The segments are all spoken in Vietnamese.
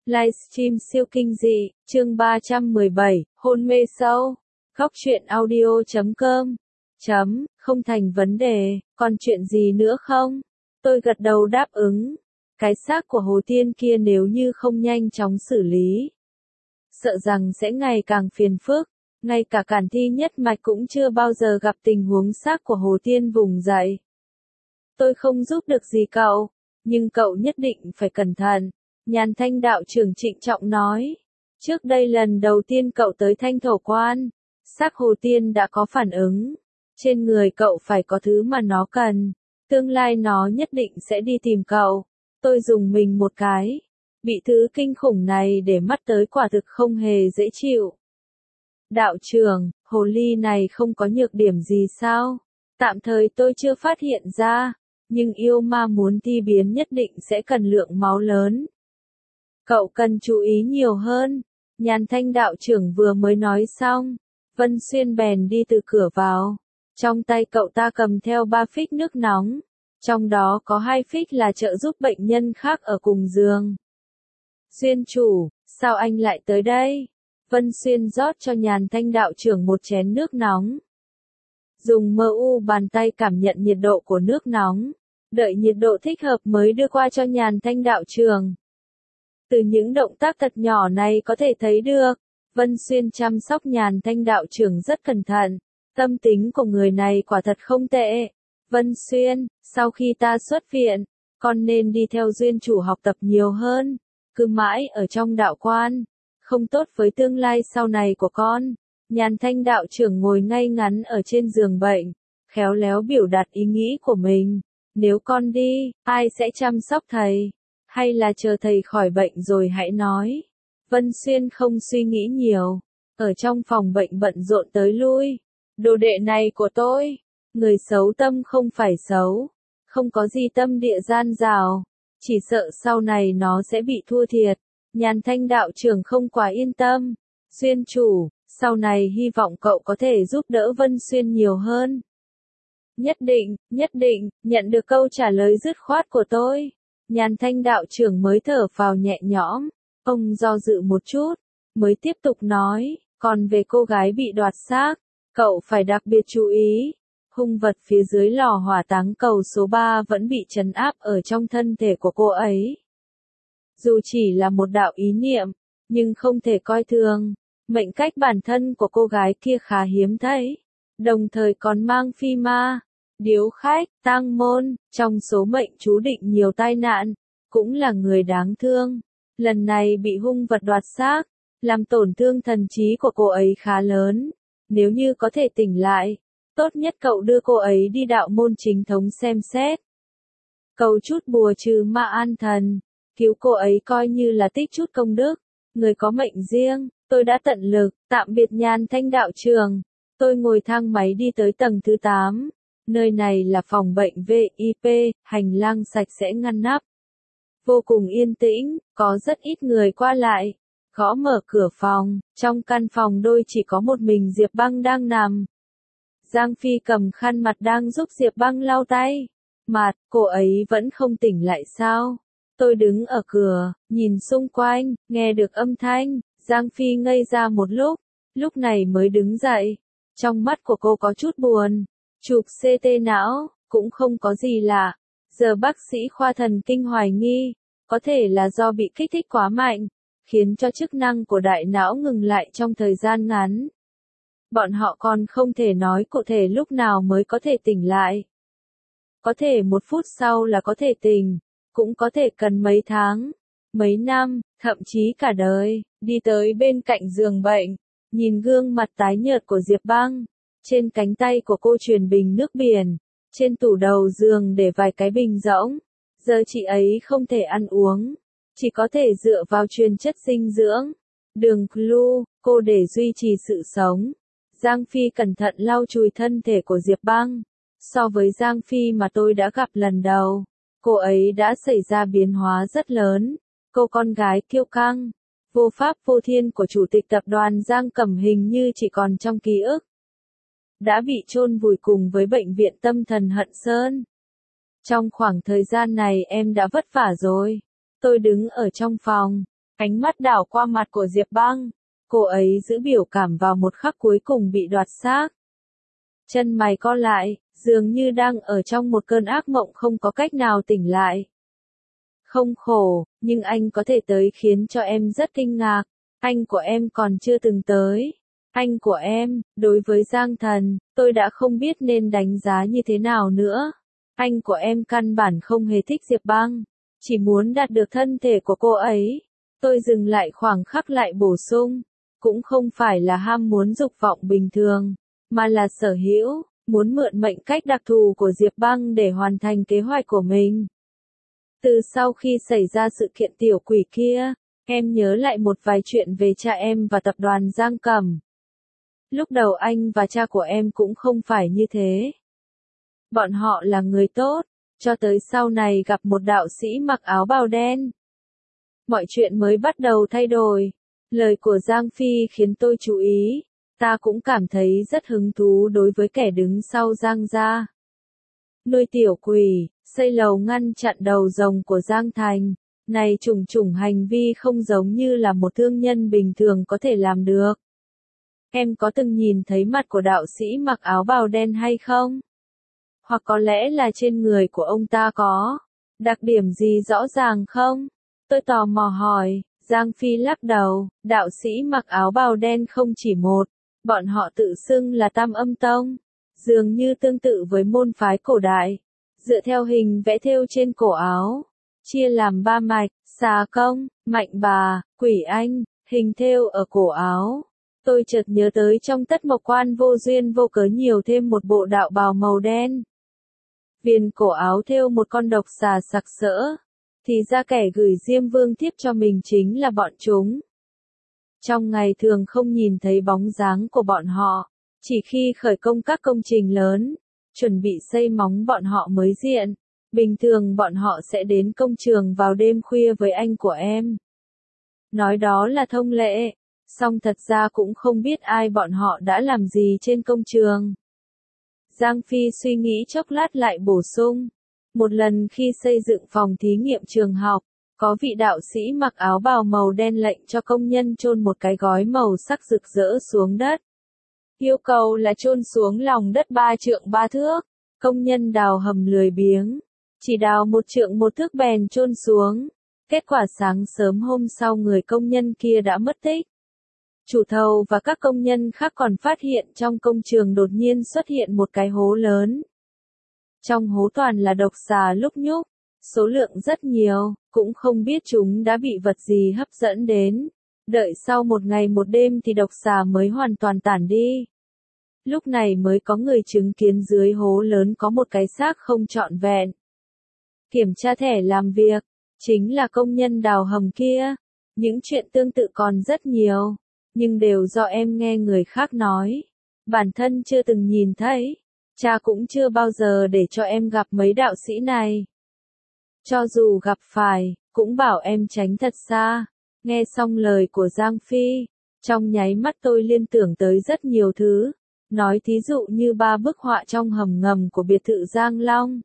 Livestream siêu kinh dị, chương 317, hôn mê sâu. Góc truyện audio.com. Không thành vấn đề, còn chuyện gì nữa không? Tôi gật đầu đáp ứng. Cái xác của Hồ Tiên kia nếu như không nhanh chóng xử lý, sợ rằng sẽ ngày càng phiền phức. Ngay cả Cản Thi nhất mạch cũng chưa bao giờ gặp tình huống xác của Hồ Tiên vùng dậy. Tôi không giúp được gì cậu, nhưng cậu nhất định phải cẩn thận. Nhàn Thanh đạo trưởng trịnh trọng nói. Trước đây lần đầu tiên cậu tới Thanh Thổ Quan, xác Hồ Tiên đã có phản ứng. Trên người cậu phải có thứ mà nó cần. Tương lai nó nhất định sẽ đi tìm cậu. Tôi dùng mình một cái. Bị thứ kinh khủng này để mắt tới quả thực không hề dễ chịu. Đạo trưởng, hồ ly này không có nhược điểm gì sao? Tạm thời tôi chưa phát hiện ra, nhưng yêu ma muốn thi biến nhất định sẽ cần lượng máu lớn. Cậu cần chú ý nhiều hơn. Nhàn Thanh đạo trưởng vừa mới nói xong, Vân Xuyên bèn đi từ cửa vào. Trong tay cậu ta cầm theo 3 phích nước nóng, trong đó có 2 phích là trợ giúp bệnh nhân khác ở cùng giường. Xuyên chủ, sao anh lại tới đây? Vân Xuyên rót cho Nhàn Thanh đạo trưởng một chén nước nóng. Dùng mu bàn tay cảm nhận nhiệt độ của nước nóng, đợi nhiệt độ thích hợp mới đưa qua cho Nhàn Thanh đạo trưởng. Từ những động tác thật nhỏ này có thể thấy được, Vân Xuyên chăm sóc Nhàn Thanh đạo trưởng rất cẩn thận. Tâm tính của người này quả thật không tệ. Vân Xuyên, sau khi ta xuất viện, con nên đi theo Duyên chủ học tập nhiều hơn. Cứ mãi ở trong đạo quan, không tốt với tương lai sau này của con. Nhàn Thanh đạo trưởng ngồi ngay ngắn ở trên giường bệnh, khéo léo biểu đạt ý nghĩ của mình. Nếu con đi, ai sẽ chăm sóc thầy? Hay là chờ thầy khỏi bệnh rồi hãy nói. Vân Xuyên không suy nghĩ nhiều, ở trong phòng bệnh bận rộn tới lui. Đồ đệ này của tôi, người xấu tâm không phải xấu, không có gì tâm địa gian dảo, chỉ sợ sau này nó sẽ bị thua thiệt. Nhàn Thanh đạo trưởng không quá yên tâm. Xuyên chủ, sau này hy vọng cậu có thể giúp đỡ Vân Xuyên nhiều hơn. Nhất định, nhận được câu trả lời dứt khoát của tôi. Nhàn Thanh đạo trưởng mới thở phào nhẹ nhõm. Ông do dự một chút, mới tiếp tục nói, còn về cô gái bị đoạt xác, cậu phải đặc biệt chú ý. Hung vật phía dưới lò hỏa táng cầu số 3 vẫn bị trấn áp ở trong thân thể của cô ấy. Dù chỉ là một đạo ý niệm, nhưng không thể coi thường. Mệnh cách bản thân của cô gái kia khá hiếm thấy, đồng thời còn mang phi ma, điếu khách, tang môn, trong số mệnh chú định nhiều tai nạn, cũng là người đáng thương. Lần này bị hung vật đoạt xác, làm tổn thương thần trí của cô ấy khá lớn. Nếu như có thể tỉnh lại, tốt nhất cậu đưa cô ấy đi đạo môn chính thống xem xét. Cầu chút bùa trừ ma an thần, cứu cô ấy coi như là tích chút công đức. Người có mệnh riêng, tôi đã tận lực. Tạm biệt Nhàn Thanh đạo trưởng. Tôi ngồi thang máy đi tới tầng thứ 8. Nơi này là phòng bệnh VIP, hành lang sạch sẽ ngăn nắp. Vô cùng yên tĩnh, có rất ít người qua lại. Gõ mở cửa phòng, trong căn phòng đôi chỉ có một mình Diệp Băng đang nằm. Giang Phi cầm khăn mặt đang giúp Diệp Băng lau tay. Mặt, cô ấy vẫn không tỉnh lại sao? Tôi đứng ở cửa, nhìn xung quanh, nghe được âm thanh. Giang Phi ngây ra một lúc này mới đứng dậy. Trong mắt của cô có chút buồn. Chụp CT não, cũng không có gì lạ. Giờ bác sĩ khoa thần kinh hoài nghi, có thể là do bị kích thích quá mạnh, khiến cho chức năng của đại não ngừng lại trong thời gian ngắn. Bọn họ còn không thể nói cụ thể lúc nào mới có thể tỉnh lại. Có thể 1 phút sau là có thể tỉnh, cũng có thể cần mấy tháng, mấy năm, thậm chí cả đời. Đi tới bên cạnh giường bệnh, nhìn gương mặt tái nhợt của Diệp Băng. Trên cánh tay của cô truyền bình nước biển, trên tủ đầu giường để vài cái bình rỗng. Giờ chị ấy không thể ăn uống, chỉ có thể dựa vào truyền chất dinh dưỡng, đường glu, cô để duy trì sự sống. Giang Phi cẩn thận lau chùi thân thể của Diệp Băng. So với Giang Phi mà tôi đã gặp lần đầu, cô ấy đã xảy ra biến hóa rất lớn. Cô con gái kiêu căng, vô pháp vô thiên của chủ tịch tập đoàn Giang Cẩm hình như chỉ còn trong ký ức. Đã bị chôn vùi cùng với bệnh viện tâm thần Hận Sơn. Trong khoảng thời gian này em đã vất vả rồi. Tôi đứng ở trong phòng, Ánh mắt đảo qua mặt của Diệp Băng. Cô ấy giữ biểu cảm vào một khắc cuối cùng bị đoạt xác. Chân mày co lại, dường như đang ở trong một cơn ác mộng không có cách nào tỉnh lại. Không khổ, nhưng anh có thể tới khiến cho em rất kinh ngạc. Anh của em còn chưa từng tới. Anh của em, đối với Giang Thần, tôi đã không biết nên đánh giá như thế nào nữa. Anh của em căn bản không hề thích Diệp Băng, chỉ muốn đạt được thân thể của cô ấy. Tôi dừng lại khoảng khắc lại bổ sung, cũng không phải là ham muốn dục vọng bình thường, mà là sở hữu, muốn mượn mệnh cách đặc thù của Diệp Băng để hoàn thành kế hoạch của mình. Từ sau khi xảy ra sự kiện tiểu quỷ kia, em nhớ lại một vài chuyện về cha em và tập đoàn Giang Cẩm. Lúc đầu anh và cha của em cũng không phải như thế. Bọn họ là người tốt, cho tới sau này gặp một đạo sĩ mặc áo bào đen. Mọi chuyện mới bắt đầu thay đổi. Lời của Giang Phi khiến tôi chú ý. Ta cũng cảm thấy rất hứng thú đối với kẻ đứng sau Giang gia. Nuôi tiểu quỷ, xây lầu ngăn chặn đầu rồng của Giang Thành. Này trùng trùng hành vi không giống như là một thương nhân bình thường có thể làm được. Em có từng nhìn thấy mặt của đạo sĩ mặc áo bào đen hay không? Hoặc có lẽ là trên người của ông ta có đặc điểm gì rõ ràng không? Tôi tò mò hỏi. Giang Phi lắc đầu, đạo sĩ mặc áo bào đen không chỉ một, bọn họ tự xưng là Tam Âm Tông, dường như tương tự với môn phái cổ đại, dựa theo hình vẽ thêu trên cổ áo, chia làm 3 mạch, xà công, mạnh bà, quỷ anh, hình thêu ở cổ áo. Tôi chợt nhớ tới trong Tất Mộc Quan vô duyên vô cớ nhiều thêm một bộ đạo bào màu đen. Viền cổ áo thêu một con độc xà sặc sỡ. Thì ra kẻ gửi Diêm Vương thiếp cho mình chính là bọn chúng. Trong ngày thường không nhìn thấy bóng dáng của bọn họ, chỉ khi khởi công các công trình lớn, chuẩn bị xây móng bọn họ mới diện. Bình thường bọn họ sẽ đến công trường vào đêm khuya với anh của em. Nói đó là thông lệ, song thật ra cũng không biết ai bọn họ đã làm gì trên công trường. Giang Phi suy nghĩ chốc lát lại bổ sung. Một lần khi xây dựng phòng thí nghiệm trường học, có vị đạo sĩ mặc áo bào màu đen lệnh cho công nhân chôn một cái gói màu sắc rực rỡ xuống đất. Yêu cầu là chôn xuống lòng đất 3 trượng 3 thước. Công nhân đào hầm lười biếng, chỉ đào 1 trượng 1 thước bèn chôn xuống. Kết quả sáng sớm hôm sau người công nhân kia đã mất tích. Chủ thầu và các công nhân khác còn phát hiện trong công trường đột nhiên xuất hiện một cái hố lớn. Trong hố toàn là độc xà lúc nhúc, số lượng rất nhiều, cũng không biết chúng đã bị vật gì hấp dẫn đến. Đợi sau 1 ngày 1 đêm thì độc xà mới hoàn toàn tản đi. Lúc này mới có người chứng kiến dưới hố lớn có một cái xác không trọn vẹn. Kiểm tra thẻ làm việc, chính là công nhân đào hầm kia. Những chuyện tương tự còn rất nhiều, nhưng đều do em nghe người khác nói. Bản thân chưa từng nhìn thấy. Cha cũng chưa bao giờ để cho em gặp mấy đạo sĩ này. Cho dù gặp phải, cũng bảo em tránh thật xa. Nghe xong lời của Giang Phi, trong nháy mắt tôi liên tưởng tới rất nhiều thứ. Nói thí dụ như 3 bức họa trong hầm ngầm của biệt thự Giang Long.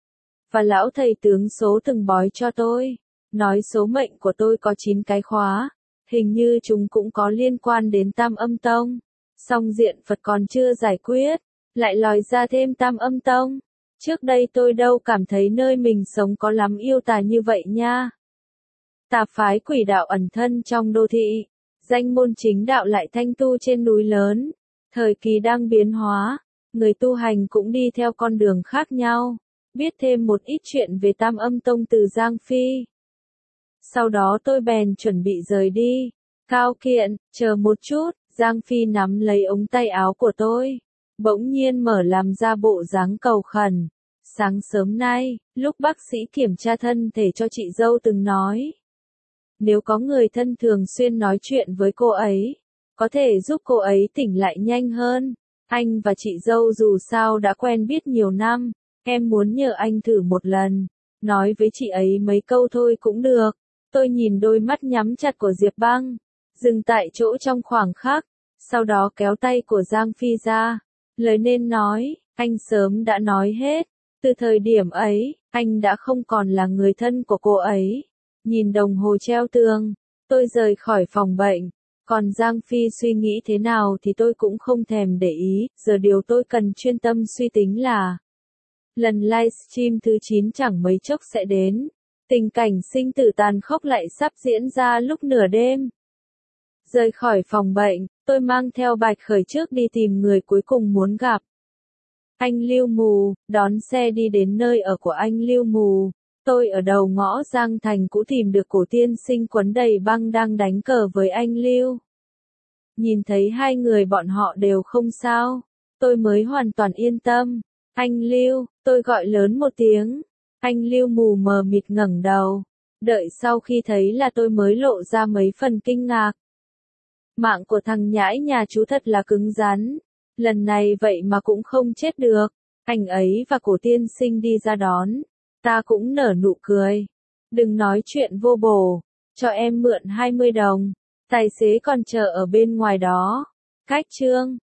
Và lão thầy tướng số từng bói cho tôi. Nói số mệnh của tôi có 9 cái khóa. Hình như chúng cũng có liên quan đến Tam Âm Tông. Song diện Phật còn chưa giải quyết. Lại lòi ra thêm Tam Âm Tông. Trước đây tôi đâu cảm thấy nơi mình sống có lắm yêu tà như vậy nha. Tà phái quỷ đạo ẩn thân trong đô thị. Danh môn chính đạo lại thanh tu trên núi lớn. Thời kỳ đang biến hóa. Người tu hành cũng đi theo con đường khác nhau. Biết thêm một ít chuyện về Tam Âm Tông từ Giang Phi. Sau đó tôi bèn chuẩn bị rời đi. Cao Kiện, chờ một chút. Giang Phi nắm lấy ống tay áo của tôi. Bỗng nhiên mở làm ra bộ dáng cầu khẩn. Sáng sớm nay, lúc bác sĩ kiểm tra thân thể cho chị dâu từng nói. Nếu có người thân thường xuyên nói chuyện với cô ấy, có thể giúp cô ấy tỉnh lại nhanh hơn. Anh và chị dâu dù sao đã quen biết nhiều năm, em muốn nhờ anh thử một lần. Nói với chị ấy mấy câu thôi cũng được. Tôi nhìn đôi mắt nhắm chặt của Diệp Băng, dừng tại chỗ trong khoảng khắc, sau đó kéo tay của Giang Phi ra. Lời nên nói, anh sớm đã nói hết. Từ thời điểm ấy, anh đã không còn là người thân của cô ấy. Nhìn đồng hồ treo tường, Tôi rời khỏi phòng bệnh. Còn Giang Phi suy nghĩ thế nào thì tôi cũng không thèm để ý, giờ điều tôi cần chuyên tâm suy tính là lần livestream thứ 9 chẳng mấy chốc sẽ đến. Tình cảnh sinh tử tàn khốc lại sắp diễn ra lúc nửa đêm. Rời khỏi phòng bệnh, tôi mang theo Bạch Khởi trước đi tìm người cuối cùng muốn gặp. Anh Lưu Mù, đón xe đi đến nơi ở của anh Lưu Mù. Tôi ở đầu ngõ Giang Thành cũ tìm được Cổ tiên sinh quấn đầy băng đang đánh cờ với anh Lưu. Nhìn thấy hai người bọn họ đều không sao, tôi mới hoàn toàn yên tâm. Anh Lưu, tôi gọi lớn một tiếng. Anh Lưu Mù mờ mịt ngẩng đầu. Đợi sau khi thấy là tôi mới lộ ra mấy phần kinh ngạc. Mạng của thằng nhãi nhà chú thật là cứng rắn. Lần này vậy mà cũng không chết được. Anh ấy và Cổ tiên sinh đi ra đón. Ta cũng nở nụ cười. Đừng nói chuyện vô bổ. Cho em mượn 20 đồng. Tài xế còn chờ ở bên ngoài đó. Cách Trương.